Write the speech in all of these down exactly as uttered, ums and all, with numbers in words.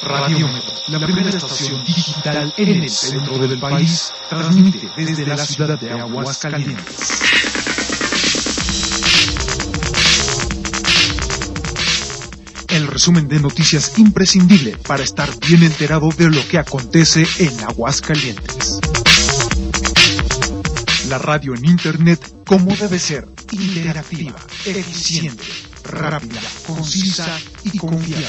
Radiómetro, la primera estación digital en el centro del país, transmite desde la ciudad de Aguascalientes. El resumen de noticias imprescindible para estar bien enterado de lo que acontece en Aguascalientes. La radio en internet como debe ser, interactiva, eficiente, rápida, concisa y confiable.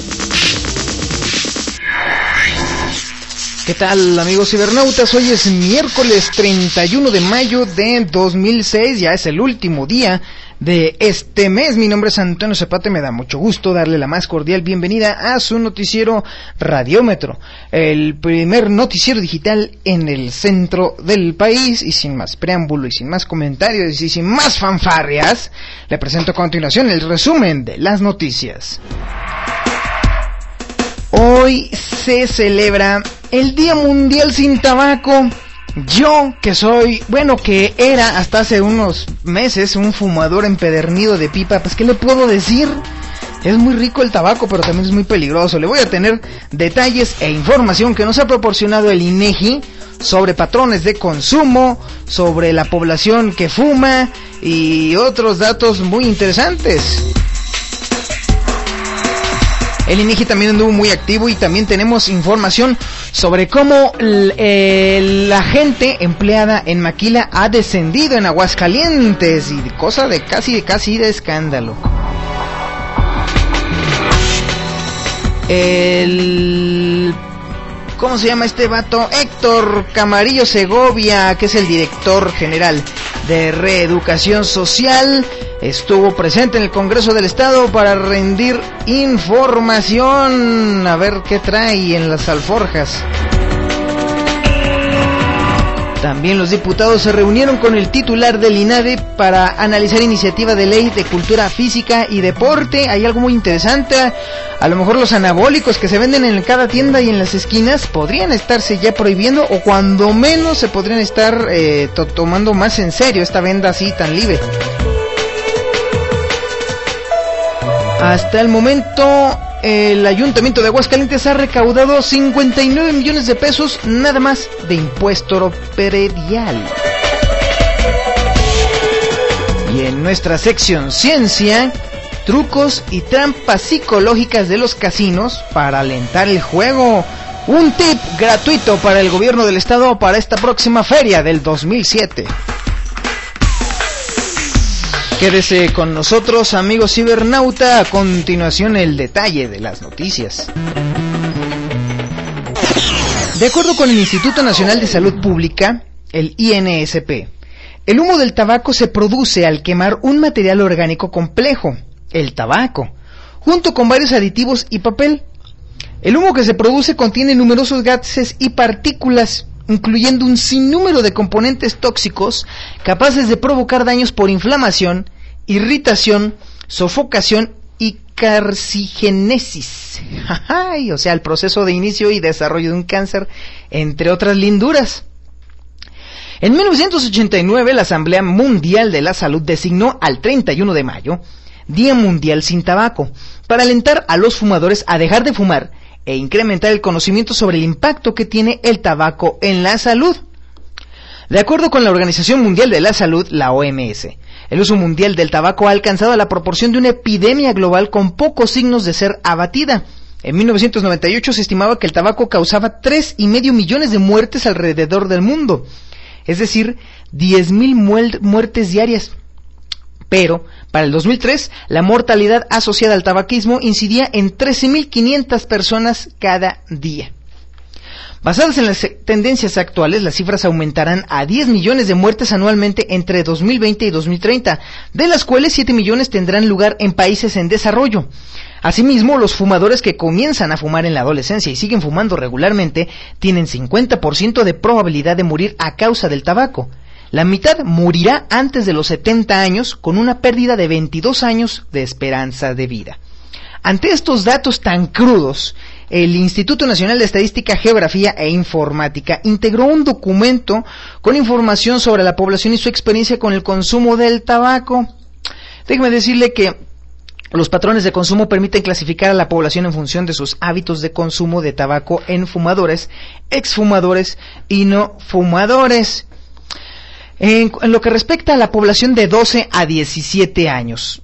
¿Qué tal, amigos cibernautas? Hoy es miércoles treinta y uno de mayo de dos mil seis, ya es el último día de este mes. Mi nombre es Antonio Zapata y me da mucho gusto darle la más cordial bienvenida a su noticiero Radiómetro, el primer noticiero digital en el centro del país. Y sin más preámbulo y sin más comentarios y sin más fanfarrias, le presento a continuación el resumen de las noticias. Hoy se celebra el Día Mundial sin Tabaco. Yo, que soy, bueno, que era hasta hace unos meses un fumador empedernido de pipa, pues ¿qué le puedo decir? Es muy rico el tabaco, pero también es muy peligroso. Le voy a tener detalles e información que nos ha proporcionado el INEGI sobre patrones de consumo, sobre la población que fuma y otros datos muy interesantes. El INEGI también anduvo muy activo y también tenemos información sobre cómo eh, la gente empleada en maquila ha descendido en Aguascalientes y cosa de casi, casi de escándalo. El... ¿Cómo se llama este vato? Héctor Camarillo Segovia, que es el director general de Reeducación Social, estuvo presente en el Congreso del Estado para rendir información. A ver qué trae en las alforjas. También los diputados se reunieron con el titular del INADE para analizar iniciativa de ley de cultura física y deporte. Hay algo muy interesante. A lo mejor los anabólicos que se venden en cada tienda y en las esquinas podrían estarse ya prohibiendo, o cuando menos se podrían estar eh, to- tomando más en serio esta venda así tan libre. Hasta el momento, el Ayuntamiento de Aguascalientes ha recaudado cincuenta y nueve millones de pesos nada más de impuesto predial. Y en nuestra sección Ciencia, trucos y trampas psicológicas de los casinos para alentar el juego. Un tip gratuito para el gobierno del estado para esta próxima feria del dos mil siete. Quédese con nosotros, amigos cibernauta. A continuación, el detalle de las noticias. De acuerdo con el Instituto Nacional de Salud Pública, el I N S P, el humo del tabaco se produce al quemar un material orgánico complejo, el tabaco, junto con varios aditivos y papel. El humo que se produce contiene numerosos gases y partículas, incluyendo un sinnúmero de componentes tóxicos capaces de provocar daños por inflamación, irritación, sofocación y carcinogenesis. O sea, el proceso de inicio y desarrollo de un cáncer, entre otras linduras. En mil novecientos ochenta y nueve, la Asamblea Mundial de la Salud designó al treinta y uno de mayo Día Mundial sin Tabaco, para alentar a los fumadores a dejar de fumar e incrementar el conocimiento sobre el impacto que tiene el tabaco en la salud. De acuerdo con la Organización Mundial de la Salud, la O M S, el uso mundial del tabaco ha alcanzado la proporción de una epidemia global con pocos signos de ser abatida. En mil novecientos noventa y ocho se estimaba que el tabaco causaba tres y medio millones de muertes alrededor del mundo, es decir, diez mil muertes diarias. Pero, para el dos mil tres, la mortalidad asociada al tabaquismo incidía en trece mil quinientas personas cada día. Basadas en las tendencias actuales, las cifras aumentarán a diez millones de muertes anualmente entre dos mil veinte y dos mil treinta, de las cuales siete millones tendrán lugar en países en desarrollo. Asimismo, los fumadores que comienzan a fumar en la adolescencia y siguen fumando regularmente tienen cincuenta por ciento de probabilidad de morir a causa del tabaco. La mitad morirá antes de los setenta años, con una pérdida de veintidós años de esperanza de vida. Ante estos datos tan crudos, el Instituto Nacional de Estadística, Geografía e Informática integró un documento con información sobre la población y su experiencia con el consumo del tabaco. Déjeme decirle que Los patrones de consumo permiten clasificar a la población en función de sus hábitos de consumo de tabaco en fumadores, exfumadores y no fumadores. En, en lo que respecta a la población de doce a diecisiete años,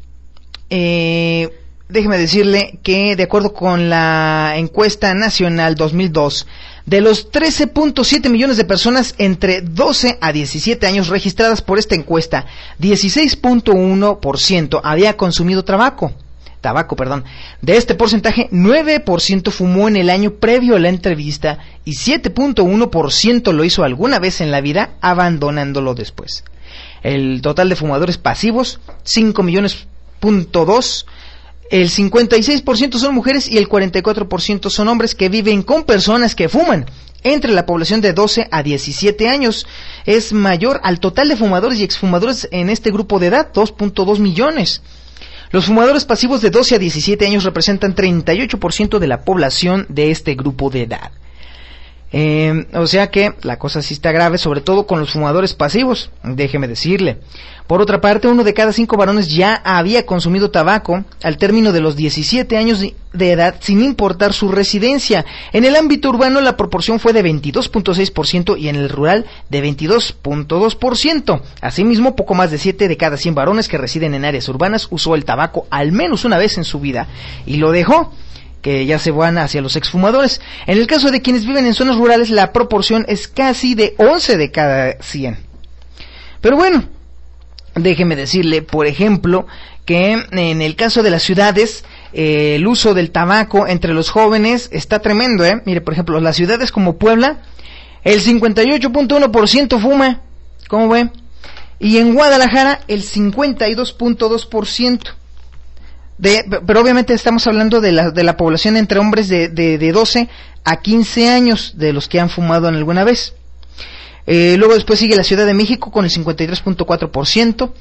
eh, déjeme decirle que de acuerdo con la encuesta nacional dos mil dos, de los trece punto siete millones de personas entre doce a diecisiete años registradas por esta encuesta, dieciséis punto uno por ciento había consumido tabaco. Tabaco, perdón. De este porcentaje, nueve por ciento fumó en el año previo a la entrevista y siete punto uno por ciento lo hizo alguna vez en la vida, abandonándolo después. El total de fumadores pasivos, cinco millones punto dos. El cincuenta y seis por ciento son mujeres y el cuarenta y cuatro por ciento son hombres que viven con personas que fuman. Entre la población de doce a diecisiete años es mayor al total de fumadores y exfumadores en este grupo de edad, dos punto dos millones. Los fumadores pasivos de doce a diecisiete años representan treinta y ocho por ciento de la población de este grupo de edad. Eh, o sea que la cosa sí está grave, sobre todo con los fumadores pasivos, déjeme decirle. Por otra parte, uno de cada cinco varones ya había consumido tabaco al término de los diecisiete años de edad, sin importar su residencia. En el ámbito urbano la proporción fue de veintidós punto seis por ciento y en el rural de veintidós punto dos por ciento. Asimismo, poco más de siete de cada cien varones que residen en áreas urbanas usó el tabaco al menos una vez en su vida y lo dejó, que ya se van hacia los exfumadores. En el caso de quienes viven en zonas rurales, la proporción es casi de once de cada cien. Pero bueno, déjeme decirle, por ejemplo, que en el caso de las ciudades, eh, el uso del tabaco entre los jóvenes está tremendo, ¿eh? Mire, por ejemplo, las ciudades como Puebla, el cincuenta y ocho punto uno por ciento fuma, ¿cómo ve? Y en Guadalajara, el cincuenta y dos punto dos por ciento. De, pero obviamente estamos hablando de la, de la población entre hombres de, de, de doce a quince años, de los que han fumado en alguna vez. Eh, luego después sigue la Ciudad de México con el cincuenta y tres punto cuatro por ciento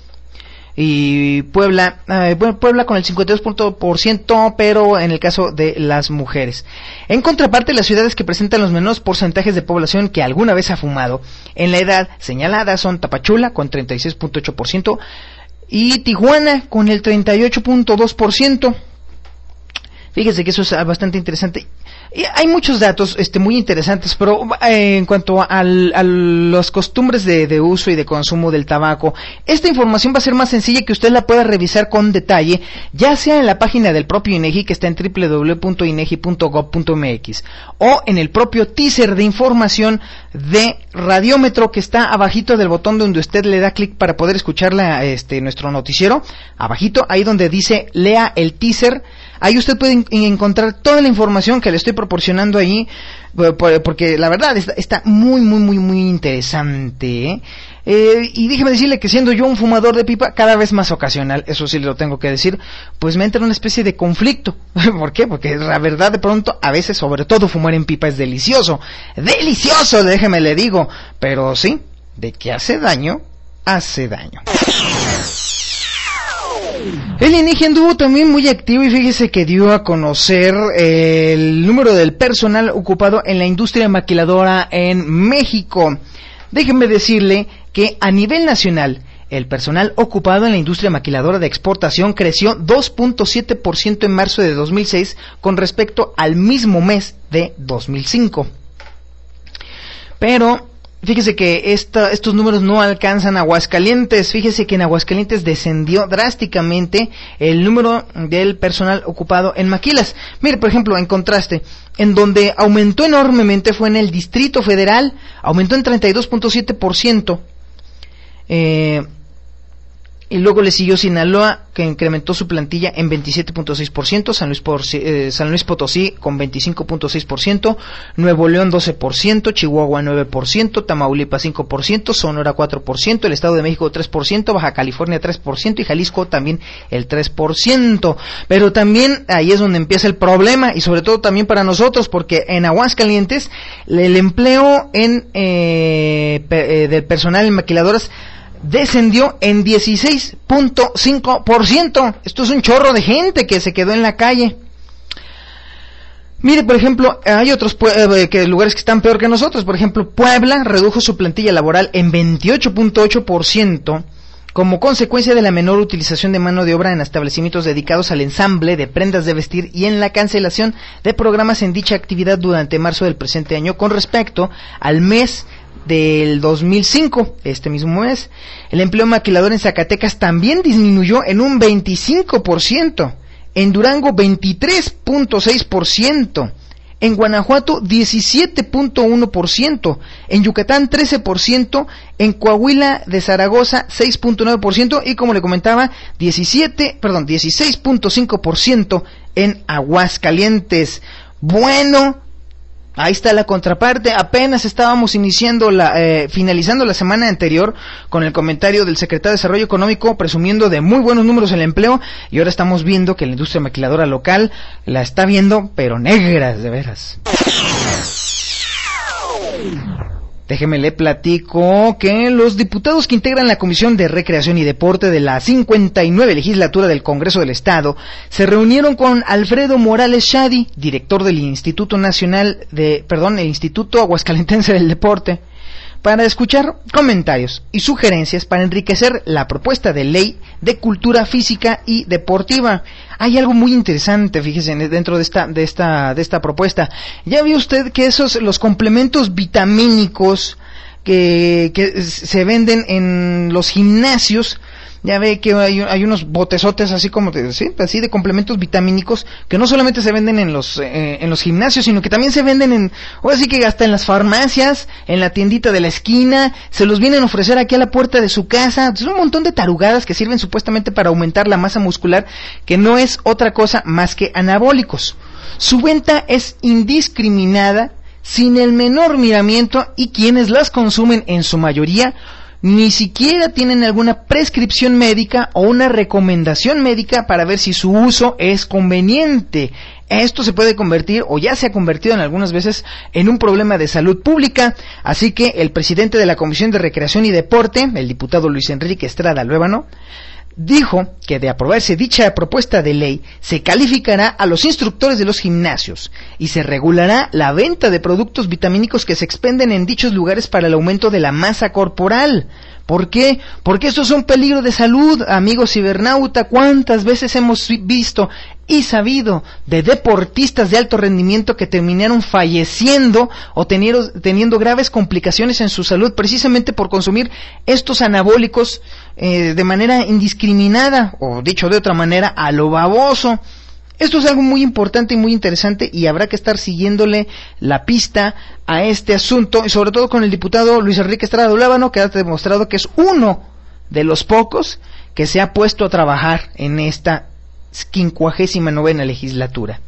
y Puebla, eh, bueno, Puebla con el cincuenta y dos punto por ciento, pero en el caso de las mujeres. En contraparte, las ciudades que presentan los menores porcentajes de población que alguna vez ha fumado en la edad señalada son Tapachula con treinta y seis punto ocho por ciento y Tijuana con el treinta y ocho punto dos por ciento. Fíjese que eso es bastante interesante. Y hay muchos datos este, muy interesantes, pero eh, en cuanto al, a las costumbres de, de uso y de consumo del tabaco, esta información va a ser más sencilla que usted la pueda revisar con detalle, ya sea en la página del propio INEGI, que está en doble u doble u doble u punto inegi punto gob punto mx, o en el propio teaser de información de Radiómetro, que está abajito del botón donde usted le da clic para poder escuchar la, este, nuestro noticiero, abajito, ahí donde dice lea el teaser. Ahí usted puede encontrar toda la información que le estoy proporcionando ahí, porque la verdad está, está muy, muy, muy, muy interesante, ¿eh? Eh, y déjeme decirle que siendo yo un fumador de pipa cada vez más ocasional, eso sí lo tengo que decir, pues me entra una especie de conflicto. ¿Por qué? Porque la verdad de pronto, a veces, sobre todo fumar en pipa es delicioso. ¡Delicioso! Déjeme le digo. Pero sí, de que hace daño, hace daño. El INEGI anduvo también muy activo y fíjese que dio a conocer eh, el número del personal ocupado en la industria maquiladora en México. Déjenme decirle que a nivel nacional, el personal ocupado en la industria maquiladora de exportación creció dos punto siete por ciento en marzo de dos mil seis con respecto al mismo mes de dos mil cinco. Pero fíjese que esta, estos números no alcanzan a Aguascalientes. Fíjese que en Aguascalientes descendió drásticamente el número del personal ocupado en maquilas. Mire, por ejemplo, en contraste, en donde aumentó enormemente fue en el Distrito Federal, aumentó en treinta y dos punto siete por ciento. Eh... Y luego le siguió Sinaloa, que incrementó su plantilla en veintisiete punto seis por ciento, San Luis, por, eh, San Luis Potosí con veinticinco punto seis por ciento, Nuevo León doce por ciento, Chihuahua nueve por ciento, Tamaulipas cinco por ciento, Sonora cuatro por ciento, el Estado de México tres por ciento, Baja California tres por ciento y Jalisco también el tres por ciento. Pero también ahí es donde empieza el problema, y sobre todo también para nosotros, porque en Aguascalientes el empleo en eh, pe, eh, del personal en maquiladoras descendió en dieciséis punto cinco por ciento. Esto es un chorro de gente que se quedó en la calle. Mire, por ejemplo, hay otros eh, que lugares que están peor que nosotros. Por ejemplo, Puebla redujo su plantilla laboral en veintiocho punto ocho por ciento como consecuencia de la menor utilización de mano de obra en establecimientos dedicados al ensamble de prendas de vestir y en la cancelación de programas en dicha actividad durante marzo del presente año con respecto al mes del dos mil cinco, este mismo mes. El empleo maquilador en Zacatecas también disminuyó en un veinticinco por ciento, en Durango veintitrés punto seis por ciento, en Guanajuato diecisiete punto uno por ciento, en Yucatán trece por ciento, en Coahuila de Zaragoza seis punto nueve por ciento y como le comentaba, diecisiete, perdón, dieciséis punto cinco por ciento en Aguascalientes. Bueno, ahí está la contraparte. Apenas estábamos iniciando la, eh, finalizando la semana anterior con el comentario del secretario de Desarrollo Económico presumiendo de muy buenos números en el empleo y ahora estamos viendo que la industria maquiladora local la está viendo pero negras de veras. Déjeme le platico que los diputados que integran la Comisión de Recreación y Deporte de la cincuenta y nueve legislatura del Congreso del Estado se reunieron con Alfredo Morales Shadi, director del Instituto Nacional de, perdón, el Instituto Aguascalentense del Deporte, para escuchar comentarios y sugerencias para enriquecer la propuesta de ley de cultura física y deportiva. Hay algo muy interesante, fíjese, dentro de esta de esta de esta propuesta. Ya vio usted que esos los complementos vitamínicos que que se venden en los gimnasios, ya ve que hay, hay unos botezotes así como de, ¿sí? así de complementos vitamínicos que no solamente se venden en los eh, en los gimnasios, sino que también se venden en, ahora sí que hasta en las farmacias, en la tiendita de la esquina, se los vienen a ofrecer aquí a la puerta de su casa. Es un montón de tarugadas que sirven supuestamente para aumentar la masa muscular, que no es otra cosa más que anabólicos. Su venta es indiscriminada, sin el menor miramiento, y quienes las consumen en su mayoría ni siquiera tienen alguna prescripción médica o una recomendación médica para ver si su uso es conveniente. Esto se puede convertir, o ya se ha convertido en algunas veces, en un problema de salud pública. Así que el presidente de la Comisión de Recreación y Deporte, el diputado Luis Enrique Estrada Luébano, dijo que de aprobarse dicha propuesta de ley, se calificará a los instructores de los gimnasios y se regulará la venta de productos vitamínicos que se expenden en dichos lugares para el aumento de la masa corporal. ¿Por qué? Porque esto es un peligro de salud, amigos cibernauta. ¿Cuántas veces hemos visto y sabido de deportistas de alto rendimiento que terminaron falleciendo o teniendo, teniendo graves complicaciones en su salud precisamente por consumir estos anabólicos eh, de manera indiscriminada, o dicho de otra manera, a lo baboso? Esto es algo muy importante y muy interesante, y habrá que estar siguiéndole la pista a este asunto, y sobre todo con el diputado Luis Enrique Estrada Luébano, que ha demostrado que es uno de los pocos que se ha puesto a trabajar en esta quincuagésima novena legislatura.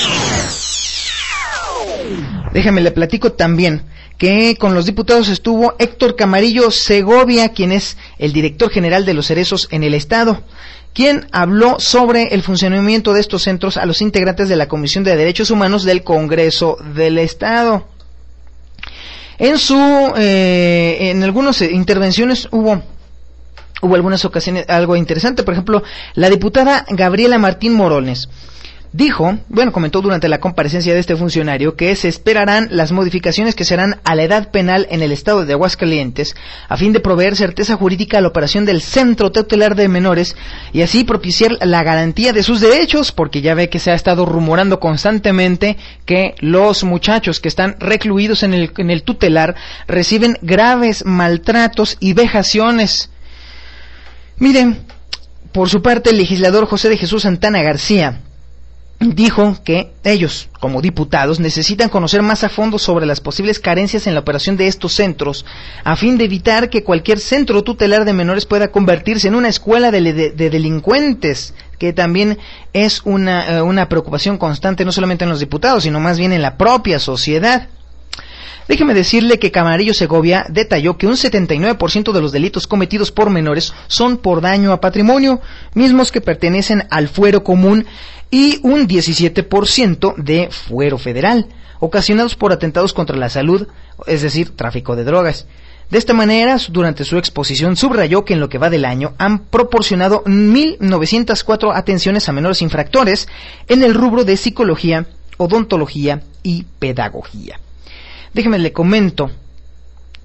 Déjame le platico también que con los diputados estuvo Héctor Camarillo Segovia, quien es el director general de los cerezos en el estado, quien habló sobre el funcionamiento de estos centros a los integrantes de la Comisión de Derechos Humanos del Congreso del Estado. En su, eh, en algunas intervenciones hubo, hubo algunas ocasiones algo interesante. Por ejemplo, la diputada Gabriela Martín Morones dijo, bueno, comentó durante la comparecencia de este funcionario que se esperarán las modificaciones que serán a la edad penal en el estado de Aguascalientes a fin de proveer certeza jurídica a la operación del Centro Tutelar de Menores y así propiciar la garantía de sus derechos, porque ya ve que se ha estado rumorando constantemente que los muchachos que están recluidos en el, en el tutelar reciben graves maltratos y vejaciones. Miren, por su parte el legislador José de Jesús Santana García dijo que ellos, como diputados, necesitan conocer más a fondo sobre las posibles carencias en la operación de estos centros, a fin de evitar que cualquier centro tutelar de menores pueda convertirse en una escuela de, de, de delincuentes, que también es una, uh, una preocupación constante no solamente en los diputados, sino más bien en la propia sociedad. Déjeme decirle que Camarillo Segovia detalló que un setenta y nueve por ciento de los delitos cometidos por menores son por daño a patrimonio, mismos que pertenecen al fuero común, y un diecisiete por ciento de fuero federal, ocasionados por atentados contra la salud, es decir, tráfico de drogas. De esta manera, durante su exposición subrayó que en lo que va del año han proporcionado mil novecientas cuatro atenciones a menores infractores en el rubro de psicología, odontología y pedagogía. Déjeme le comento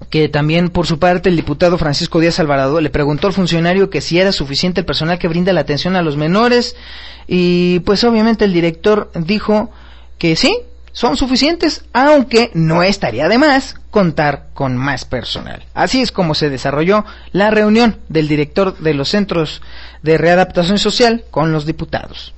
que también por su parte el diputado Francisco Díaz Alvarado le preguntó al funcionario que si era suficiente el personal que brinda la atención a los menores, y pues obviamente el director dijo que sí, son suficientes, aunque no estaría de más contar con más personal. Así es como se desarrolló la reunión del director de los centros de readaptación social con los diputados.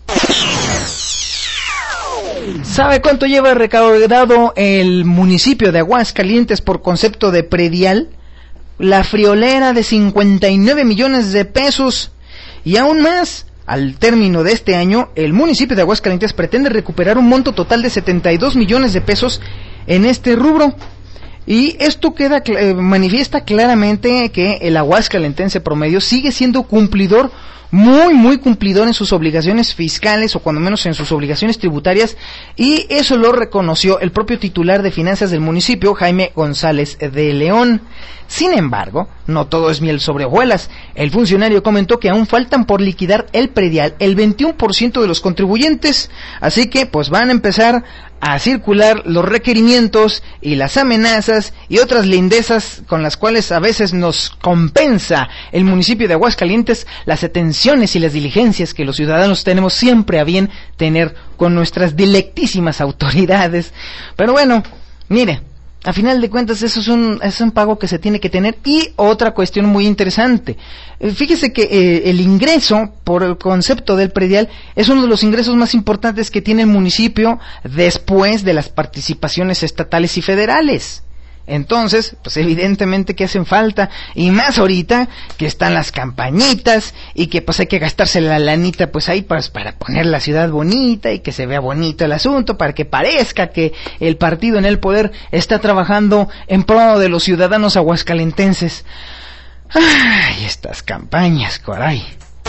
¿Sabe cuánto lleva recaudado el municipio de Aguascalientes por concepto de predial? La friolera de cincuenta y nueve millones de pesos. Y aún más, al término de este año, el municipio de Aguascalientes pretende recuperar un monto total de setenta y dos millones de pesos en este rubro. Y esto queda eh, manifiesta claramente que el aguascalentense promedio sigue siendo cumplidor, muy muy cumplidor en sus obligaciones fiscales, o cuando menos en sus obligaciones tributarias, y eso lo reconoció el propio titular de finanzas del municipio, Jaime González de León. Sin embargo, no todo es miel sobre hojuelas. El funcionario comentó que aún faltan por liquidar el predial el veintiuno por ciento de los contribuyentes, así que pues van a empezar a circular los requerimientos y las amenazas y otras lindezas con las cuales a veces nos compensa el municipio de Aguascalientes las atenciones y las diligencias que los ciudadanos tenemos siempre a bien tener con nuestras dilectísimas autoridades. Pero bueno, mire, a final de cuentas eso es un, es un pago que se tiene que tener. Y otra cuestión muy interesante, fíjese que eh, el ingreso por el concepto del predial es uno de los ingresos más importantes que tiene el municipio después de las participaciones estatales y federales. Entonces, pues evidentemente que hacen falta, y más ahorita que están las campañitas y que pues hay que gastarse la lanita pues ahí para, para poner la ciudad bonita y que se vea bonito el asunto, para que parezca que el partido en el poder está trabajando en pro de los ciudadanos aguascalentenses. Ay, estas campañas, caray.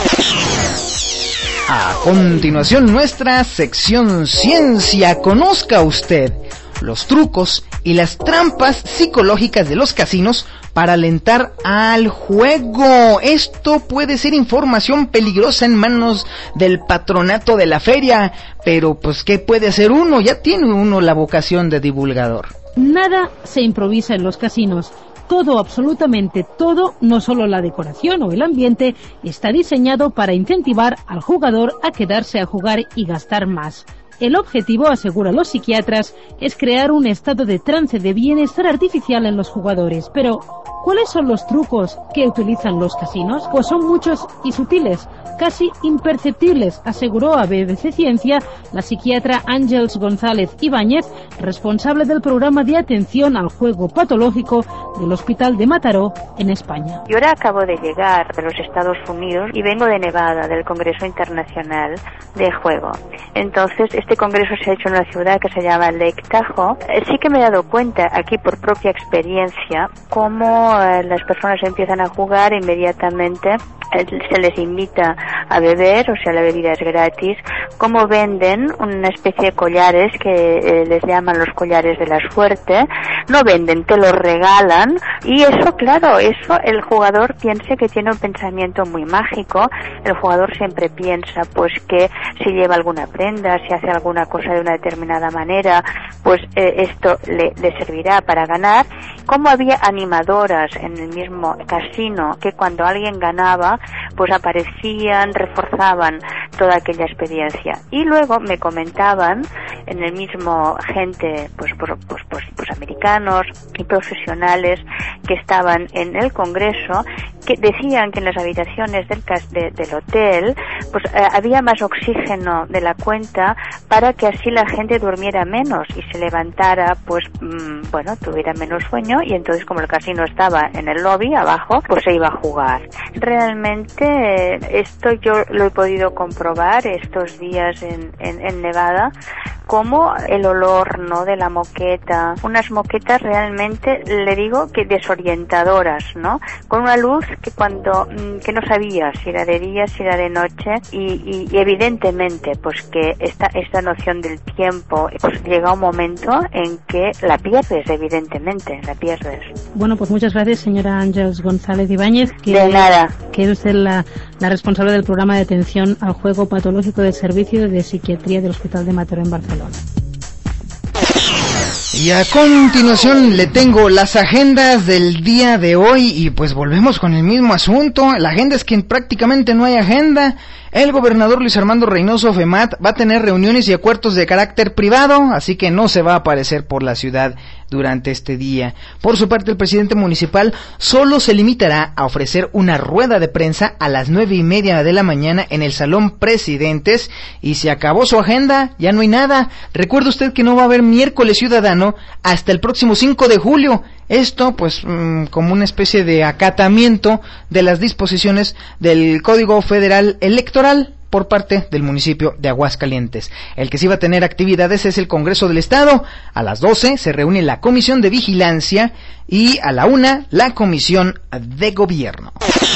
A continuación, nuestra sección Ciencia. Conozca usted los trucos y las trampas psicológicas de los casinos para alentar al juego. Esto puede ser información peligrosa en manos del patronato de la feria, pero pues ¿qué puede hacer uno? Ya tiene uno la vocación de divulgador. Nada se improvisa en los casinos. Todo, absolutamente todo, no solo la decoración o el ambiente, está diseñado para incentivar al jugador a quedarse a jugar y gastar más. El objetivo, aseguran los psiquiatras, es crear un estado de trance de bienestar artificial en los jugadores. Pero, ¿cuáles son los trucos que utilizan los casinos? Pues son muchos y sutiles, casi imperceptibles, aseguró a B B C Ciencia la psiquiatra Ángeles González Ibáñez, responsable del programa de atención al juego patológico del Hospital de Mataró, en España. Yo ahora acabo de llegar de los Estados Unidos y vengo de Nevada, del Congreso Internacional de Juego. Entonces, este congreso se ha hecho en una ciudad que se llama Lake Tahoe. Eh, sí que me he dado cuenta aquí por propia experiencia cómo eh, las personas empiezan a jugar e inmediatamente eh, se les invita a beber, o sea, la bebida es gratis, cómo venden una especie de collares que eh, les llaman los collares de la suerte. No venden, te los regalan, y eso, claro, eso el jugador piensa que tiene un pensamiento muy mágico. El jugador siempre piensa pues que si lleva alguna prenda, si hace alguna cosa de una determinada manera, pues eh, esto le, le servirá para ganar. Como había animadoras en el mismo casino que cuando alguien ganaba pues aparecían, reforzaban toda aquella experiencia. Y luego me comentaban en el mismo gente pues pues pues pues, pues americanos y profesionales que estaban en el congreso, que decían que en las habitaciones del de, del hotel pues eh, había más oxígeno de la cuenta para que así la gente durmiera menos y se levantara pues mmm, bueno, tuviera menos sueño, y entonces como el casino estaba en el lobby abajo pues se iba a jugar. Realmente eh, esto yo lo he podido comprobar estos días en, en, en Nevada, como el olor, ¿no?, de la moqueta, unas moquetas realmente, le digo, que desorientadoras, ¿no?, con una luz que cuando que no sabía si era de día, si era de noche, y, y, y evidentemente pues que esta esta noción del tiempo pues llega un momento en que la pierdes, evidentemente, la pierdes. Bueno, pues muchas gracias, señora Ángeles González Ibáñez, que, de nada. que es usted la, la responsable del programa de atención al juego patológico del Servicio de Psiquiatría del Hospital de Mataró en Barcelona. Y a continuación le tengo las agendas del día de hoy y pues volvemos con el mismo asunto. La agenda es que prácticamente no hay agenda. El gobernador Luis Armando Reynoso Femat va a tener reuniones y acuerdos de carácter privado, así que no se va a aparecer por la ciudad durante este día. Por su parte, el presidente municipal solo se limitará a ofrecer una rueda de prensa a las nueve y media de la mañana en el Salón Presidentes y se acabó su agenda, ya no hay nada. Recuerde usted que no va a haber miércoles ciudadano hasta el próximo cinco de julio. Esto, pues, mmm, como una especie de acatamiento de las disposiciones del Código Federal Electoral por parte del municipio de Aguascalientes. El que sí va a tener actividades es el Congreso del Estado. A las doce se reúne la Comisión de Vigilancia y a la una la Comisión de Gobierno.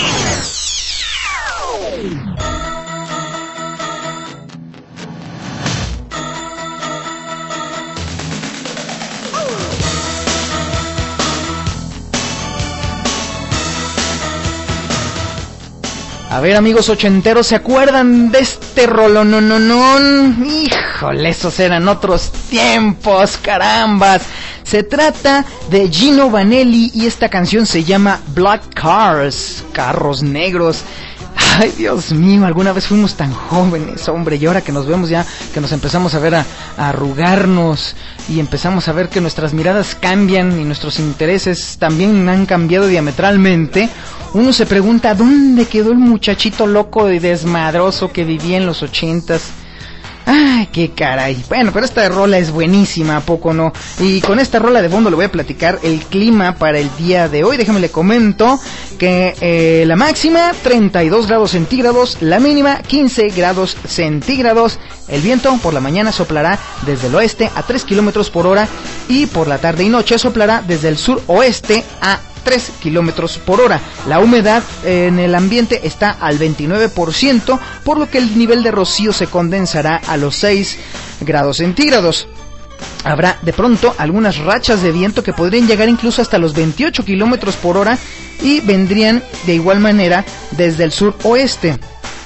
A ver, amigos ochenteros, ¿se acuerdan de este rolonononón? Híjole, esos eran otros tiempos, carambas. Se trata de Gino Vanelli y esta canción se llama Black Cars, carros negros. Ay, Dios mío, alguna vez fuimos tan jóvenes, hombre, y ahora que nos vemos ya, que nos empezamos a ver a, a arrugarnos y empezamos a ver que nuestras miradas cambian y nuestros intereses también han cambiado diametralmente, uno se pregunta ¿dónde quedó el muchachito loco y desmadroso que vivía en los ochentas? Ay, qué caray. Bueno, pero esta rola es buenísima, ¿a poco no? Y con esta rola de fondo le voy a platicar el clima para el día de hoy. Déjame le comento que eh, la máxima treinta y dos grados centígrados, la mínima quince grados centígrados. El viento por la mañana soplará desde el oeste a tres kilómetros por hora y por la tarde y noche soplará desde el suroeste a tres kilómetros por hora. La humedad en el ambiente está al veintinueve por ciento, por lo que el nivel de rocío se condensará a los seis grados centígrados. Habrá de pronto algunas rachas de viento que podrían llegar incluso hasta los veintiocho kilómetros por hora y vendrían de igual manera desde el suroeste.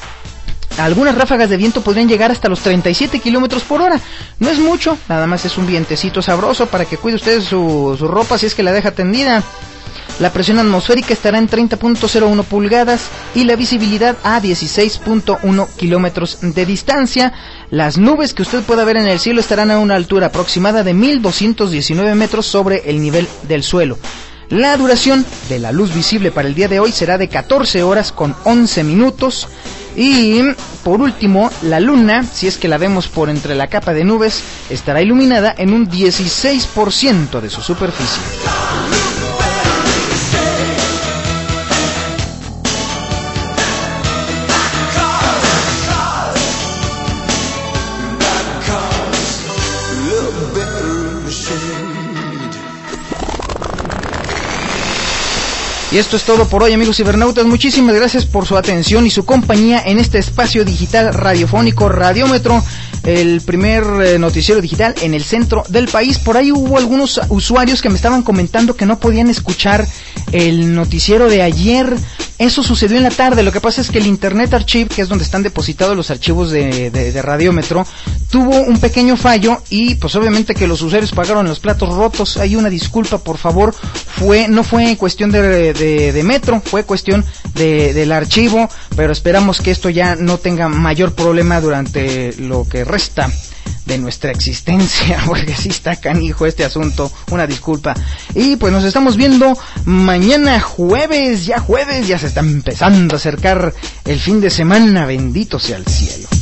Algunas ráfagas de viento podrían llegar hasta los treinta y siete kilómetros por hora. No es mucho, nada más es un vientecito sabroso para que cuide usted su, su ropa si es que la deja tendida. La presión atmosférica estará en treinta punto cero uno pulgadas y la visibilidad a dieciséis punto uno kilómetros de distancia. Las nubes que usted pueda ver en el cielo estarán a una altura aproximada de mil doscientos diecinueve metros sobre el nivel del suelo. La duración de la luz visible para el día de hoy será de catorce horas con once minutos. Y por último, la luna, si es que la vemos por entre la capa de nubes, estará iluminada en un dieciséis por ciento de su superficie. Y esto es todo por hoy, amigos cibernautas. Muchísimas gracias por su atención y su compañía en este espacio digital radiofónico Radiómetro, el primer eh, noticiero digital en el centro del país. Por ahí hubo algunos usuarios que me estaban comentando que no podían escuchar el noticiero de ayer. Eso sucedió en la tarde. Lo que pasa es que el Internet Archive, que es donde están depositados los archivos de, de, de Radiómetro, tuvo un pequeño fallo y pues obviamente que los usuarios pagaron los platos rotos. Hay una disculpa, por favor. Fue no fue cuestión de, de, de Metro, fue cuestión de, del archivo, pero esperamos que esto ya no tenga mayor problema durante lo que resta de nuestra existencia, porque sí está canijo este asunto. Una disculpa. Y pues nos estamos viendo mañana jueves, ya jueves, ya se está empezando a acercar el fin de semana, bendito sea el cielo.